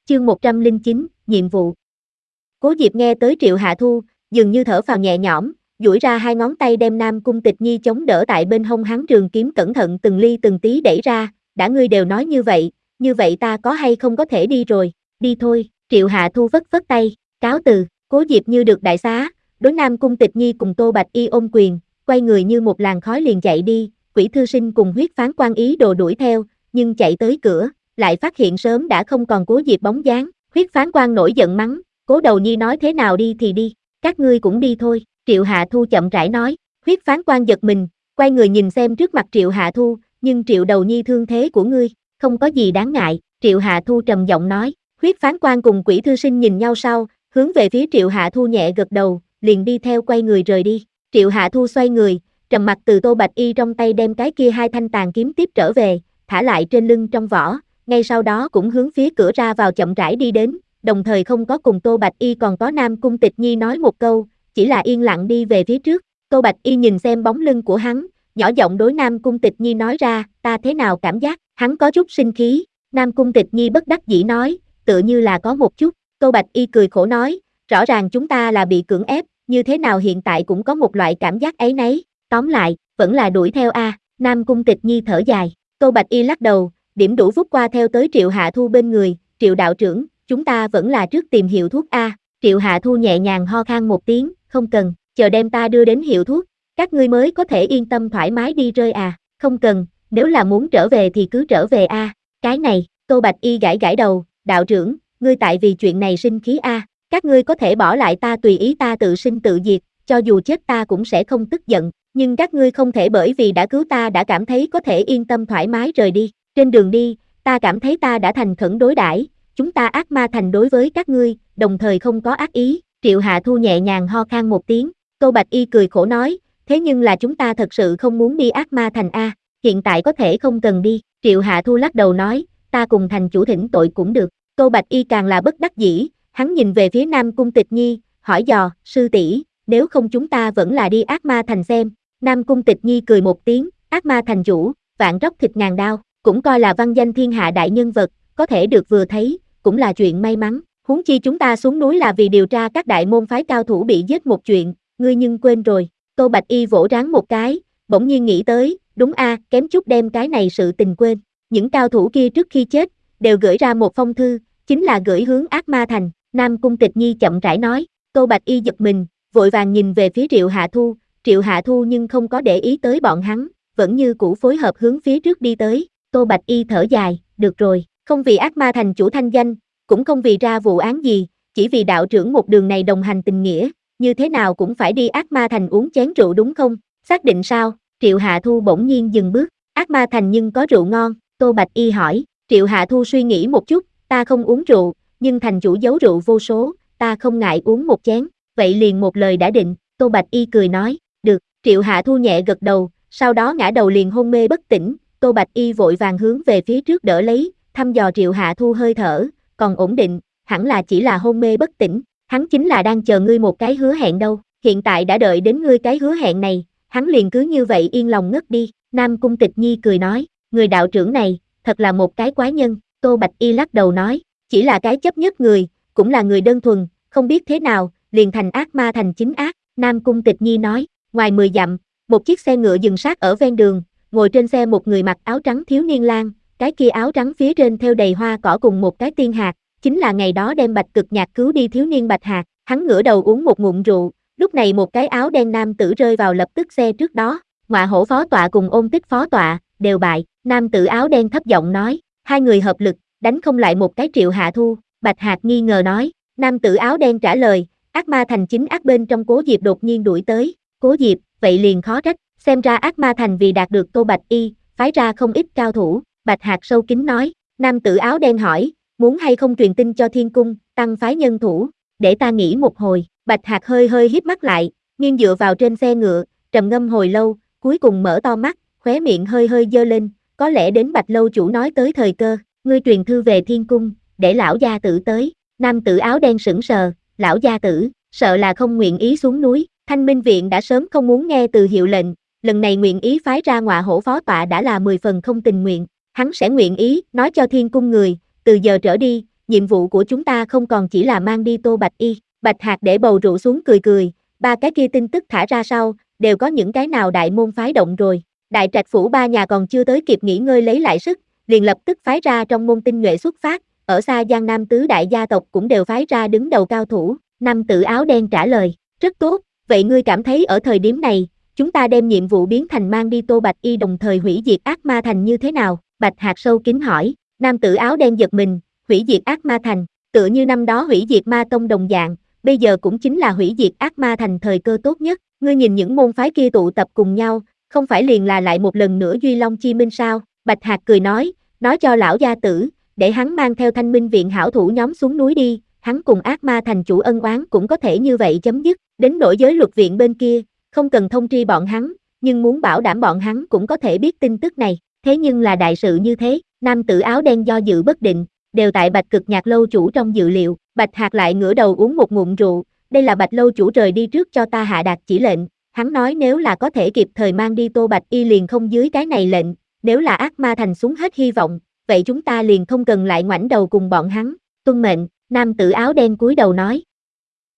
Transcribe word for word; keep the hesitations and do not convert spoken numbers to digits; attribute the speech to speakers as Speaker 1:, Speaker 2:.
Speaker 1: chương một trăm lẻ chín, nhiệm vụ. Cố Diệp nghe tới Triệu Hạ Thu, dường như thở phào nhẹ nhõm, duỗi ra hai ngón tay đem Nam Cung Tịch Nhi chống đỡ tại bên hông hắn trường kiếm cẩn thận từng ly từng tí đẩy ra, đã ngươi đều nói như vậy, như vậy ta có hay không có thể đi rồi, đi thôi, Triệu Hạ Thu vất vất tay, cáo từ, Cố Diệp như được đại xá, đối Nam Cung Tịch Nhi cùng Tô Bạch Y ôm quyền, quay người như một làn khói liền chạy đi, Quỷ Thư Sinh cùng Huyết Phán Quan ý đồ đuổi theo, nhưng chạy tới cửa, lại phát hiện sớm đã không còn Cố Diệp bóng dáng, Huyết Phán Quan nổi giận mắng, Cố Đầu Nhi nói thế nào đi thì đi, các ngươi cũng đi thôi, Triệu Hạ Thu chậm rãi nói, Huyết Phán Quan giật mình, quay người nhìn xem trước mặt Triệu Hạ Thu, nhưng Triệu Đầu Nhi thương thế của ngươi, không có gì đáng ngại, Triệu Hạ Thu trầm giọng nói, Huyết Phán Quan cùng Quỷ Thư Sinh nhìn nhau sau, hướng về phía Triệu Hạ Thu nhẹ gật đầu, liền đi theo quay người rời đi, Triệu Hạ Thu xoay người, trầm mặt từ Tô Bạch Y trong tay đem cái kia hai thanh tàn kiếm tiếp trở về, thả lại trên lưng trong vỏ, ngay sau đó cũng hướng phía cửa ra vào chậm rãi đi đến, đồng thời không có cùng Tô Bạch Y còn có Nam Cung Tịch Nhi nói một câu, chỉ là yên lặng đi về phía trước, Tô Bạch Y nhìn xem bóng lưng của hắn, nhỏ giọng đối Nam Cung Tịch Nhi nói ra, ta thế nào cảm giác, hắn có chút sinh khí, Nam Cung Tịch Nhi bất đắc dĩ nói, tựa như là có một chút, Tô Bạch Y cười khổ nói, rõ ràng chúng ta là bị cưỡng ép, như thế nào hiện tại cũng có một loại cảm giác ấy nấy, tóm lại, vẫn là đuổi theo a. Nam Cung Tịch Nhi thở dài, Tô Bạch Y lắc đầu, điểm đủ vút qua theo tới Triệu Hạ Thu bên người, Triệu đạo trưởng, chúng ta vẫn là trước tìm hiệu thuốc a. Triệu Hạ Thu nhẹ nhàng ho khan một tiếng, không cần, chờ đem ta đưa đến hiệu thuốc, các ngươi mới có thể yên tâm thoải mái đi rơi à, không cần, nếu là muốn trở về thì cứ trở về a. Cái này, Tô Bạch Y gãi gãi đầu, đạo trưởng, ngươi tại vì chuyện này sinh khí a, các ngươi có thể bỏ lại ta tùy ý ta tự sinh tự diệt, cho dù chết ta cũng sẽ không tức giận, nhưng các ngươi không thể bởi vì đã cứu ta đã cảm thấy có thể yên tâm thoải mái rời đi, trên đường đi, ta cảm thấy ta đã thành khẩn đối đãi, chúng ta ác ma thành đối với các ngươi, đồng thời không có ác ý, Triệu Hạ Thu nhẹ nhàng ho khan một tiếng, Tô Bạch Y cười khổ nói, thế nhưng là chúng ta thật sự không muốn đi ác ma thành a, hiện tại có thể không cần đi, Triệu Hạ Thu lắc đầu nói, ta cùng thành chủ thỉnh tội cũng được, Tô Bạch Y càng là bất đắc dĩ, hắn nhìn về phía Nam Cung Tịch Nhi, hỏi dò, sư tỷ, nếu không chúng ta vẫn là đi ác ma thành xem, Nam Cung Tịch Nhi cười một tiếng, ác ma thành chủ, vạn róc thịt ngàn đao, cũng coi là văn danh thiên hạ đại nhân vật, có thể được vừa thấy, cũng là chuyện may mắn, huống chi chúng ta xuống núi là vì điều tra các đại môn phái cao thủ bị giết một chuyện, ngươi nhưng quên rồi, Tô Bạch Y vỗ trán một cái, bỗng nhiên nghĩ tới, đúng a, kém chút đem cái này sự tình quên, những cao thủ kia trước khi chết, đều gửi ra một phong thư, chính là gửi hướng ác ma thành, Nam Cung Tịch Nhi chậm rãi nói, Tô Bạch Y giật mình, vội vàng nhìn về phía Triệu Hạ Thu, Triệu Hạ Thu nhưng không có để ý tới bọn hắn, vẫn như cũ phối hợp hướng phía trước đi tới, Tô Bạch Y thở dài, được rồi, không vì ác ma thành chủ thanh danh, cũng không vì ra vụ án gì, chỉ vì đạo trưởng một đường này đồng hành tình nghĩa, như thế nào cũng phải đi ác ma thành uống chén rượu đúng không, xác định sao, Triệu Hạ Thu bỗng nhiên dừng bước, ác ma thành nhưng có rượu ngon, Tô Bạch Y hỏi, Triệu Hạ Thu suy nghĩ một chút, ta không uống rượu, nhưng thành chủ giấu rượu vô số, ta không ngại uống một chén, vậy liền một lời đã định, Tô Bạch Y cười nói, được, Triệu Hạ Thu nhẹ gật đầu, sau đó ngã đầu liền hôn mê bất tỉnh, Tô Bạch Y vội vàng hướng về phía trước đỡ lấy, thăm dò Triệu Hạ Thu hơi thở, còn ổn định, hẳn là chỉ là hôn mê bất tỉnh, hắn chính là đang chờ ngươi một cái hứa hẹn đâu, hiện tại đã đợi đến ngươi cái hứa hẹn này, hắn liền cứ như vậy yên lòng ngất đi, Nam Cung Tịch Nhi cười nói, người đạo trưởng này, thật là một cái quái nhân, Tô Bạch Y lắc đầu nói, chỉ là cái chấp nhất người, cũng là người đơn thuần, không biết thế nào, liền thành ác ma thành chính ác, Nam Cung Tịch Nhi nói, ngoài mười dặm, một chiếc xe ngựa dừng sát ở ven đường, ngồi trên xe một người mặc áo trắng thiếu niên lang, cái kia áo trắng phía trên thêu đầy hoa cỏ cùng một cái tiên hạt, chính là ngày đó đem Bạch Cực Nhạc cứu đi thiếu niên Bạch Hạc, hắn ngửa đầu uống một ngụm rượu, lúc này một cái áo đen nam tử rơi vào lập tức xe trước đó, Ngọa Hổ phó tọa cùng Ôn Tích phó tọa, đều bại, nam tử áo đen thấp giọng nói, hai người hợp lực, đánh không lại một cái Triệu Hạ Thu, Bạch Hạc nghi ngờ nói, nam tử áo đen trả lời, ác ma thành chính ác bên trong Cố Diệp đột nhiên đuổi tới, Cố Diệp, vậy liền khó trách, xem ra ác ma thành vì đạt được Tô Bạch Y, phái ra không ít cao thủ, Bạch Hạc sâu kín nói, nam tử áo đen hỏi, muốn hay không truyền tin cho thiên cung, tăng phái nhân thủ, để ta nghĩ một hồi, Bạch Hạc hơi hơi híp mắt lại, nghiêng dựa vào trên xe ngựa, trầm ngâm hồi lâu, cuối cùng mở to mắt, khóe miệng hơi hơi dơ lên, có lẽ đến Bạch lâu chủ nói tới thời cơ, ngươi truyền thư về thiên cung, để lão gia tử tới, nam tử áo đen sững sờ, lão gia tử, sợ là không nguyện ý xuống núi, Thanh Minh viện đã sớm không muốn nghe từ hiệu lệnh, lần này nguyện ý phái ra Ngọa Hổ phó tọa đã là mười phần không tình nguyện, hắn sẽ nguyện ý, nói cho thiên cung người, từ giờ trở đi, nhiệm vụ của chúng ta không còn chỉ là mang đi Tô Bạch Y. Bạch Hạc để bầu rượu xuống cười cười, ba cái kia tin tức thả ra sau, đều có những cái nào đại môn phái động rồi. Đại Trạch phủ ba nhà còn chưa tới kịp nghỉ ngơi lấy lại sức, liền lập tức phái ra trong môn tinh nhuệ xuất phát, ở xa Giang Nam tứ đại gia tộc cũng đều phái ra đứng đầu cao thủ. Nam tử áo đen trả lời, rất tốt, vậy ngươi cảm thấy ở thời điểm này, chúng ta đem nhiệm vụ biến thành mang đi Tô Bạch Y đồng thời hủy diệt ác ma thành như thế nào? Bạch Hạc sâu kín hỏi. Nam tử áo đen giật mình, hủy diệt ác ma thành, tựa như năm đó hủy diệt ma tông đồng dạng, bây giờ cũng chính là hủy diệt ác ma thành thời cơ tốt nhất. Ngươi nhìn những môn phái kia tụ tập cùng nhau, không phải liền là lại một lần nữa Duy Long Chi Minh sao? Bạch Hạc cười nói, nói cho lão gia tử, để hắn mang theo Thanh Minh viện hảo thủ nhóm xuống núi đi, hắn cùng ác ma thành chủ ân oán cũng có thể như vậy chấm dứt. Đến nỗi giới luật viện bên kia, không cần thông tri bọn hắn, nhưng muốn bảo đảm bọn hắn cũng có thể biết tin tức này. Thế nhưng là đại sự như thế, nam tử áo đen do dự bất định, đều tại Bạch Cực Nhạc lâu chủ trong dự liệu. Bạch Hạc lại ngửa đầu uống một ngụm rượu, đây là Bạch lâu chủ rời đi trước cho ta hạ đạt chỉ lệnh, hắn nói nếu là có thể kịp thời mang đi Tô Bạch Y liền không dưới cái này lệnh, nếu là ác ma thành xuống hết hy vọng, vậy chúng ta liền không cần lại ngoảnh đầu cùng bọn hắn. Tuân mệnh. Nam tử áo đen cúi đầu nói.